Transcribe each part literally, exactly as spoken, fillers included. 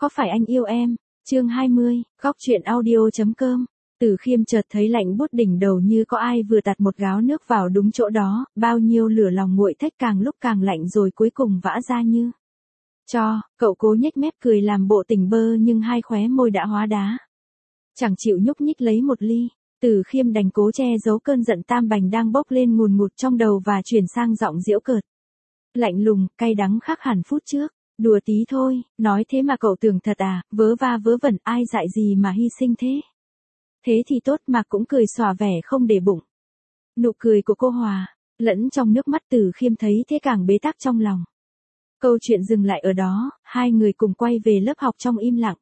có phải anh yêu em? Chương hai mươi, góc truyện audio.com. Từ Khiêm chợt thấy lạnh buốt đỉnh đầu như có ai vừa tạt một gáo nước vào đúng chỗ đó, bao nhiêu lửa lòng nguội thách càng lúc càng lạnh rồi cuối cùng vã ra như cho, cậu cố nhếch mép cười làm bộ tỉnh bơ nhưng hai khóe môi đã hóa đá. Chẳng chịu nhúc nhích lấy một ly, Từ Khiêm đành cố che giấu cơn giận tam bành đang bốc lên ngùn ngụt trong đầu và chuyển sang giọng giễu cợt. Lạnh lùng, cay đắng khác hẳn phút trước. Đùa tí thôi, nói thế mà cậu tưởng thật à, vớ va vớ vẩn ai dại gì mà hy sinh thế. Thế thì tốt mà cũng cười xòa vẻ không để bụng. Nụ cười của cô Hòa, lẫn trong nước mắt Từ Khiêm thấy thế càng bế tắc trong lòng. Câu chuyện dừng lại ở đó, hai người cùng quay về lớp học trong im lặng.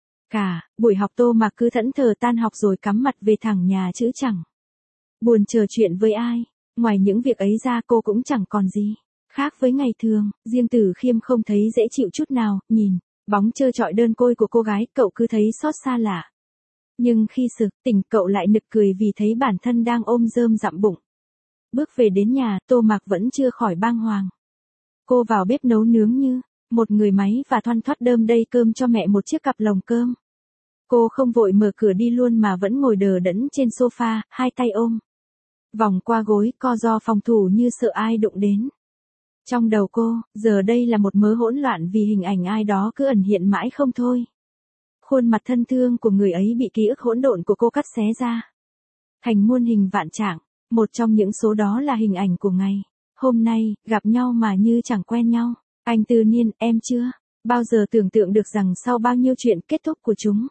Cả, buổi học Tô Mạc cứ thẫn thờ tan học rồi cắm mặt về thẳng nhà chữ chẳng buồn trò chuyện với ai, ngoài những việc ấy ra cô cũng chẳng còn gì khác với ngày thường. Riêng Từ Khiêm không thấy dễ chịu chút nào, nhìn bóng trơ trọi đơn côi của cô gái, cậu cứ thấy xót xa lạ. Nhưng khi sực tỉnh cậu lại nực cười vì thấy bản thân đang ôm rơm dặm bụng. Bước về đến nhà, Tô Mạc vẫn chưa khỏi bàng hoàng. Cô vào bếp nấu nướng như một người máy và thoăn thoắt đơm đầy cơm cho mẹ một chiếc cặp lồng cơm. Cô không vội mở cửa đi luôn mà vẫn ngồi đờ đẫn trên sofa, hai tay ôm vòng qua gối, co ro phòng thủ như sợ ai đụng đến. Trong đầu cô, giờ đây là một mớ hỗn loạn vì hình ảnh ai đó cứ ẩn hiện mãi không thôi. Khuôn mặt thân thương của người ấy bị ký ức hỗn độn của cô cắt xé ra thành muôn hình vạn trạng, một trong những số đó là hình ảnh của ngày hôm nay, gặp nhau mà như chẳng quen nhau. Anh Tư Niên, em chưa bao giờ tưởng tượng được rằng sau bao nhiêu chuyện kết thúc của chúng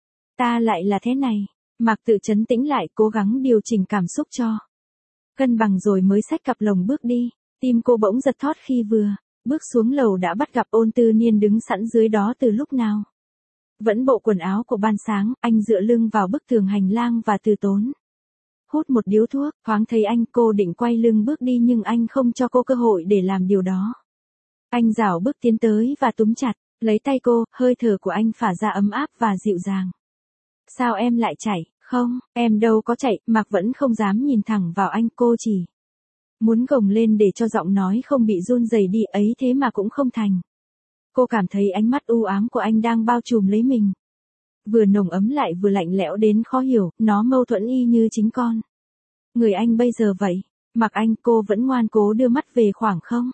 ta lại là thế này. Mạc tự trấn tĩnh lại, cố gắng điều chỉnh cảm xúc cho cân bằng rồi mới xách cặp lồng bước đi. Tim cô bỗng giật thót khi vừa bước xuống lầu đã bắt gặp Ôn Tư Niên đứng sẵn dưới đó từ lúc nào. Vẫn bộ quần áo của ban sáng, anh dựa lưng vào bức tường hành lang và từ tốn hút một điếu thuốc. Thoáng thấy anh, cô định quay lưng bước đi nhưng anh không cho cô cơ hội để làm điều đó. Anh rảo bước tiến tới và túm chặt lấy tay cô, hơi thở của anh phả ra ấm áp và dịu dàng. Sao em lại chạy? Không, em đâu có chạy. Mạc vẫn không dám nhìn thẳng vào anh, cô chỉ muốn gồng lên để cho giọng nói không bị run rẩy đi, ấy thế mà cũng không thành. Cô cảm thấy ánh mắt u ám của anh đang bao trùm lấy mình. Vừa nồng ấm lại vừa lạnh lẽo đến khó hiểu, nó mâu thuẫn y như chính con người anh bây giờ vậy. Mặc anh, cô vẫn ngoan cố đưa mắt về khoảng không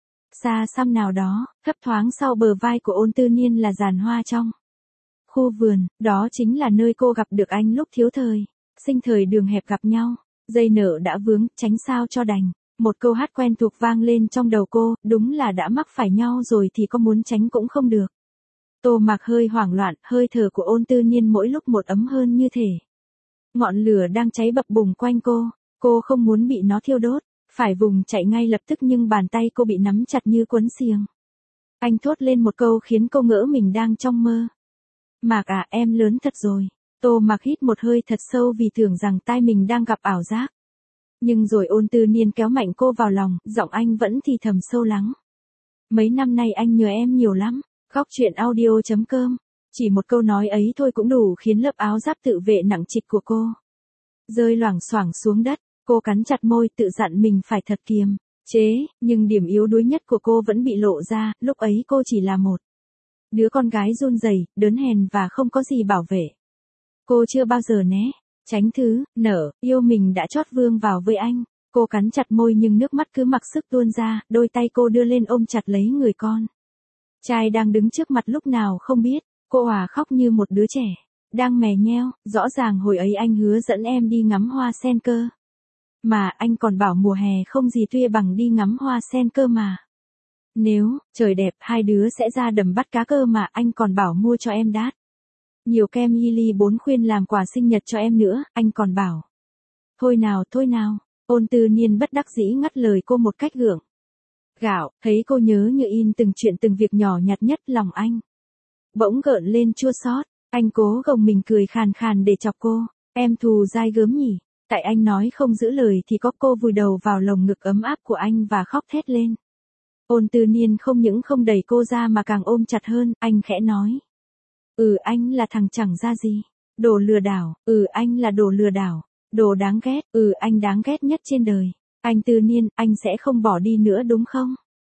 xa xăm nào đó, thấp thoáng sau bờ vai của Ôn Tư Niên là giàn hoa trong khu vườn, đó chính là nơi cô gặp được anh lúc thiếu thời, sinh thời đường hẹp gặp nhau. Dây nợ đã vướng, tránh sao cho đành. Một câu hát quen thuộc vang lên trong đầu cô, đúng là đã mắc phải nhau rồi thì có muốn tránh cũng không được. Tô Mạc hơi hoảng loạn, hơi thở của Ôn Tư Niên mỗi lúc một ấm hơn như thể ngọn lửa đang cháy bập bùng quanh cô. Cô không muốn bị nó thiêu đốt, phải vùng chạy ngay lập tức nhưng bàn tay cô bị nắm chặt như quấn xiềng. Anh thốt lên một câu khiến cô ngỡ mình đang trong mơ. Mạc à, em lớn thật rồi. Tô Mạc hít một hơi thật sâu vì tưởng rằng tai mình đang gặp ảo giác. Nhưng rồi Ôn Tư Niên kéo mạnh cô vào lòng, giọng anh vẫn thì thầm sâu lắng. Mấy năm nay anh nhớ em nhiều lắm. Góc truyện audio.com. Chỉ một câu nói ấy thôi cũng đủ khiến lớp áo giáp tự vệ nặng trịch của cô rơi loảng xoảng xuống đất. Cô cắn chặt môi tự dặn mình phải thật kiềm chế, nhưng điểm yếu đuối nhất của cô vẫn bị lộ ra. Lúc ấy cô chỉ là một đứa con gái run rẩy, đớn hèn và không có gì bảo vệ. Cô chưa bao giờ né tránh thứ nở yêu mình đã chót vương vào với anh. Cô cắn chặt môi nhưng nước mắt cứ mặc sức tuôn ra, đôi tay cô đưa lên ôm chặt lấy người con trai đang đứng trước mặt lúc nào không biết. Cô Hòa khóc như một đứa trẻ đang mè nheo, rõ ràng hồi ấy anh hứa dẫn em đi ngắm hoa sen cơ. Mà anh còn bảo mùa hè không gì tuyệt bằng đi ngắm hoa sen cơ mà. Nếu trời đẹp hai đứa sẽ ra đầm bắt cá cơ mà, anh còn bảo mua cho em đát nhiều kem Lily bốn khuyên làm quà sinh nhật cho em nữa, anh còn bảo. Thôi nào, thôi nào. Ôn Tư Niên bất đắc dĩ ngắt lời cô một cách gượng gạo, thấy cô nhớ như in từng chuyện từng việc nhỏ nhặt nhất, lòng anh bỗng gợn lên chua xót. Anh cố gồng mình cười khàn khàn để chọc cô. Em thù dai gớm nhỉ. Tại anh nói không giữ lời thì có. Cô vùi đầu vào lồng ngực ấm áp của anh và khóc thét lên. Ôn Tư Niên không những không đẩy cô ra mà càng ôm chặt hơn. Anh khẽ nói. Ừ, anh là thằng chẳng ra gì. Đồ lừa đảo. Ừ, anh là đồ lừa đảo. Đồ đáng ghét. Ừ, anh đáng ghét nhất trên đời. Anh Tư Niên, anh sẽ không bỏ đi nữa đúng không?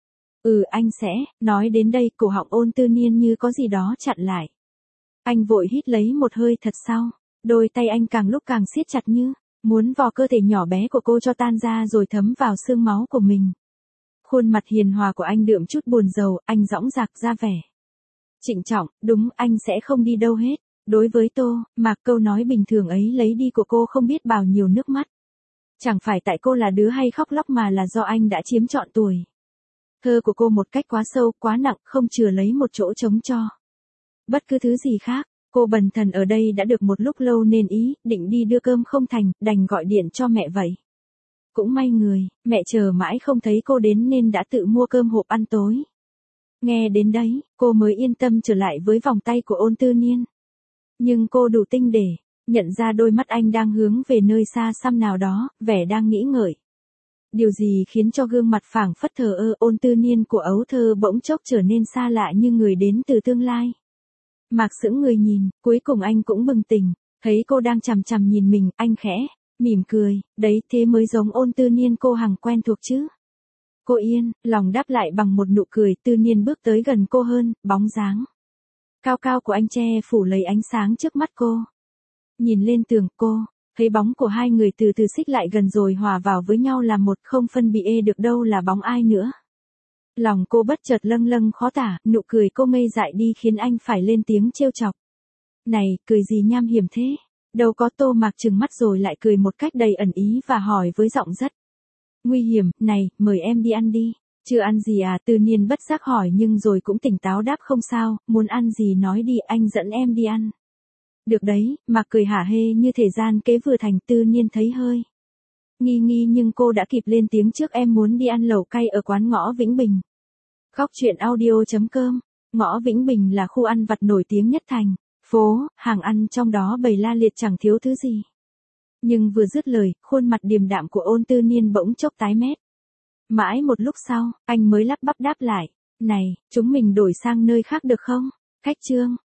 Ừ anh sẽ, nói đến đây cổ họng Ôn Tư Niên như có gì đó chặn lại. Anh vội hít lấy một hơi thật sâu, đôi tay anh càng lúc càng siết chặt như muốn vò cơ thể nhỏ bé của cô cho tan ra rồi thấm vào xương máu của mình. Khuôn mặt hiền hòa của anh đượm chút buồn rầu, anh dõng dạc ra vẻ trịnh trọng, đúng anh sẽ không đi đâu hết. Đối với Tô Mạc câu nói bình thường ấy lấy đi của cô không biết bao nhiêu nước mắt. Chẳng phải tại cô là đứa hay khóc lóc mà là do anh đã chiếm trọn tuổi thơ của cô một cách quá sâu, quá nặng, không chừa lấy một chỗ trống cho bất cứ thứ gì khác. Cô bần thần ở đây đã được một lúc lâu nên ý định đi đưa cơm không thành, đành gọi điện cho mẹ vậy. Cũng may người, mẹ chờ mãi không thấy cô đến nên đã tự mua cơm hộp ăn tối. Nghe đến đấy, cô mới yên tâm trở lại với vòng tay của Ôn Tư Niên. Nhưng cô đủ tinh để nhận ra đôi mắt anh đang hướng về nơi xa xăm nào đó, vẻ đang nghĩ ngợi. Điều gì khiến cho gương mặt phảng phất thờ ơ Ôn Tư Niên của ấu thơ bỗng chốc trở nên xa lạ như người đến từ tương lai. Mạc sững người nhìn, cuối cùng anh cũng bừng tỉnh, thấy cô đang chằm chằm nhìn mình, anh khẽ mỉm cười, đấy thế mới giống Ôn Tư Niên cô hằng quen thuộc chứ. Cô yên lòng đáp lại bằng một nụ cười. Tư Niên bước tới gần cô hơn, bóng dáng cao cao của anh che phủ lấy ánh sáng trước mắt cô. Nhìn lên tường, cô thấy bóng của hai người từ từ xích lại gần rồi hòa vào với nhau là một, không phân biệt được đâu là bóng ai nữa. Lòng cô bất chợt lâng lâng khó tả, nụ cười cô ngây dại đi khiến anh phải lên tiếng trêu chọc. Này, cười gì nham hiểm thế? Đâu có. Tô Mạc trừng mắt rồi lại cười một cách đầy ẩn ý và hỏi với giọng rất nguy hiểm, này, mời em đi ăn đi. Chưa ăn gì à? Tư Niên bất giác hỏi nhưng rồi cũng tỉnh táo đáp không sao, muốn ăn gì nói đi, anh dẫn em đi ăn. Được đấy. Mạc cười hả hê như thể gian kế vừa thành. Tư Niên thấy hơi nghi nghi nhưng cô đã kịp lên tiếng trước, em muốn đi ăn lẩu cay ở quán ngõ Vĩnh Bình. Góc truyện audio chấm com. Ngõ Vĩnh Bình là khu ăn vặt nổi tiếng nhất thành phố, hàng ăn trong đó bày la liệt chẳng thiếu thứ gì. Nhưng vừa dứt lời, khuôn mặt điềm đạm của Ôn Tư Niên bỗng chốc tái mét. Mãi một lúc sau, anh mới lắp bắp đáp lại, này, chúng mình đổi sang nơi khác được không? Khách trương,